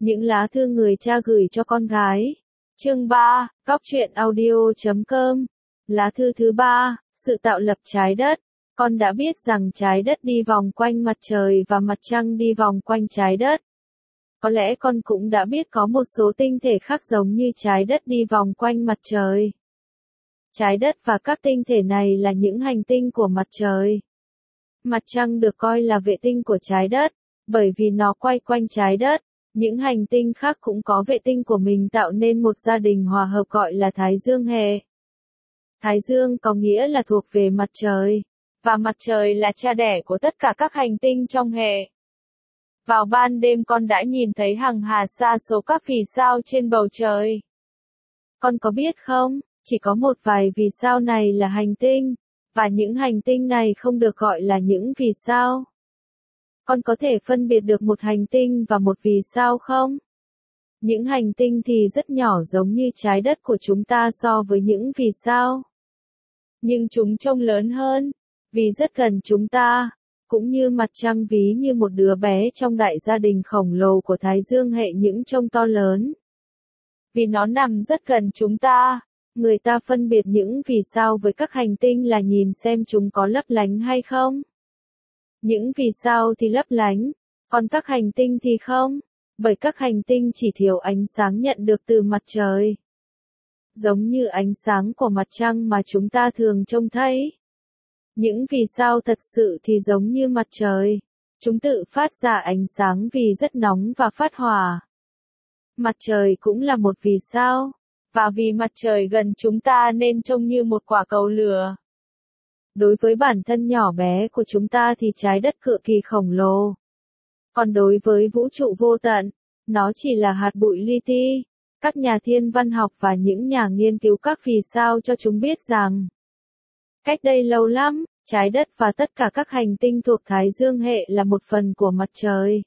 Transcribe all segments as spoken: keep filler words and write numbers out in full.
Những lá thư người cha gửi cho con gái. Chương ba, Cóc truyện audio chấm com. Lá thư thứ ba, sự tạo lập trái đất. Con đã biết rằng trái đất đi vòng quanh mặt trời và mặt trăng đi vòng quanh trái đất. Có lẽ con cũng đã biết có một số tinh thể khác giống như trái đất đi vòng quanh mặt trời. Trái đất và các tinh thể này là những hành tinh của mặt trời. Mặt trăng được coi là vệ tinh của trái đất, bởi vì nó quay quanh trái đất. Những hành tinh khác cũng có vệ tinh của mình tạo nên một gia đình hòa hợp gọi là Thái Dương hệ. Thái Dương có nghĩa là thuộc về mặt trời, và mặt trời là cha đẻ của tất cả các hành tinh trong hệ. Vào ban đêm con đã nhìn thấy hằng hà sa số các vì sao trên bầu trời. Con có biết không, chỉ có một vài vì sao này là hành tinh, và những hành tinh này không được gọi là những vì sao. Con có thể phân biệt được một hành tinh và một vì sao không? Những hành tinh thì rất nhỏ giống như trái đất của chúng ta so với những vì sao. Nhưng chúng trông lớn hơn, vì rất gần chúng ta, cũng như mặt trăng ví như một đứa bé trong đại gia đình khổng lồ của Thái Dương hệ những trông to lớn. Vì nó nằm rất gần chúng ta, người ta phân biệt những vì sao với các hành tinh là nhìn xem chúng có lấp lánh hay không. Những vì sao thì lấp lánh, còn các hành tinh thì không, bởi các hành tinh chỉ thiếu ánh sáng nhận được từ mặt trời. Giống như ánh sáng của mặt trăng mà chúng ta thường trông thấy. Những vì sao thật sự thì giống như mặt trời, chúng tự phát ra ánh sáng vì rất nóng và phát hỏa. Mặt trời cũng là một vì sao, và vì mặt trời gần chúng ta nên trông như một quả cầu lửa. Đối với bản thân nhỏ bé của chúng ta thì trái đất cực kỳ khổng lồ. Còn đối với vũ trụ vô tận, nó chỉ là hạt bụi li ti. Các nhà thiên văn học và những nhà nghiên cứu các vì sao cho chúng biết rằng, cách đây lâu lắm, trái đất và tất cả các hành tinh thuộc Thái Dương hệ là một phần của mặt trời.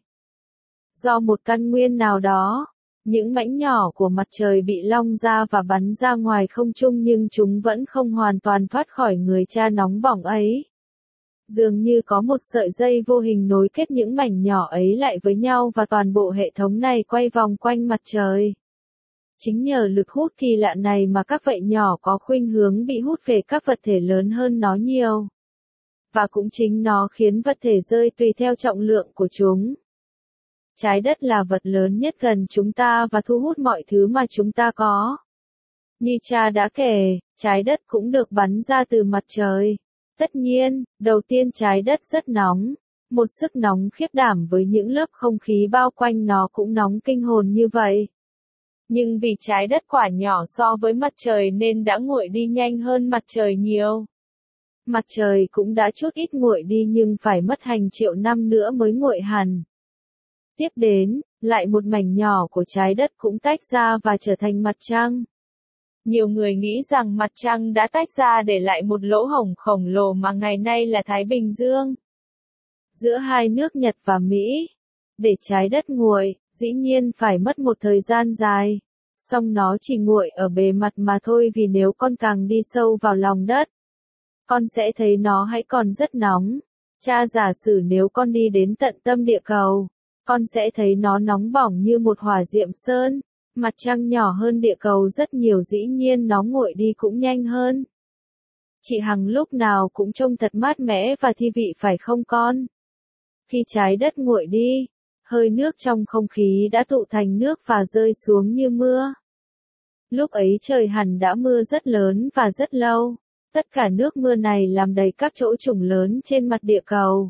Do một căn nguyên nào đó, những mảnh nhỏ của mặt trời bị long ra và bắn ra ngoài không trung nhưng chúng vẫn không hoàn toàn thoát khỏi người cha nóng bỏng ấy. Dường như có một sợi dây vô hình nối kết những mảnh nhỏ ấy lại với nhau và toàn bộ hệ thống này quay vòng quanh mặt trời. Chính nhờ lực hút kỳ lạ này mà các vậy nhỏ có khuynh hướng bị hút về các vật thể lớn hơn nó nhiều. Và cũng chính nó khiến vật thể rơi tùy theo trọng lượng của chúng. Trái đất là vật lớn nhất gần chúng ta và thu hút mọi thứ mà chúng ta có. Như cha đã kể, trái đất cũng được bắn ra từ mặt trời. Tất nhiên, đầu tiên trái đất rất nóng. Một sức nóng khiếp đảm với những lớp không khí bao quanh nó cũng nóng kinh hồn như vậy. Nhưng vì trái đất quả nhỏ so với mặt trời nên đã nguội đi nhanh hơn mặt trời nhiều. Mặt trời cũng đã chút ít nguội đi nhưng phải mất hàng triệu năm nữa mới nguội hẳn. Tiếp đến, lại một mảnh nhỏ của trái đất cũng tách ra và trở thành mặt trăng. Nhiều người nghĩ rằng mặt trăng đã tách ra để lại một lỗ hổng khổng lồ mà ngày nay là Thái Bình Dương. Giữa hai nước Nhật và Mỹ. Để trái đất nguội, dĩ nhiên phải mất một thời gian dài. Song nó chỉ nguội ở bề mặt mà thôi vì nếu con càng đi sâu vào lòng đất, con sẽ thấy nó hãy còn rất nóng. Cha giả sử nếu con đi đến tận tâm địa cầu, con sẽ thấy nó nóng bỏng như một hỏa diệm sơn. Mặt trăng nhỏ hơn địa cầu rất nhiều dĩ nhiên nó nguội đi cũng nhanh hơn. Chị Hằng lúc nào cũng trông thật mát mẻ và thi vị phải không con? Khi trái đất nguội đi, hơi nước trong không khí đã tụ thành nước và rơi xuống như mưa. Lúc ấy trời hẳn đã mưa rất lớn và rất lâu. Tất cả nước mưa này làm đầy các chỗ trũng lớn trên mặt địa cầu.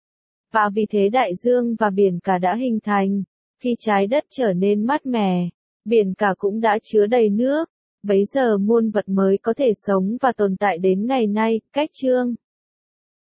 Và vì thế đại dương và biển cả đã hình thành. Khi trái đất trở nên mát mẻ, biển cả cũng đã chứa đầy nước. Bấy giờ muôn vật mới có thể sống và tồn tại đến ngày nay. Cách chương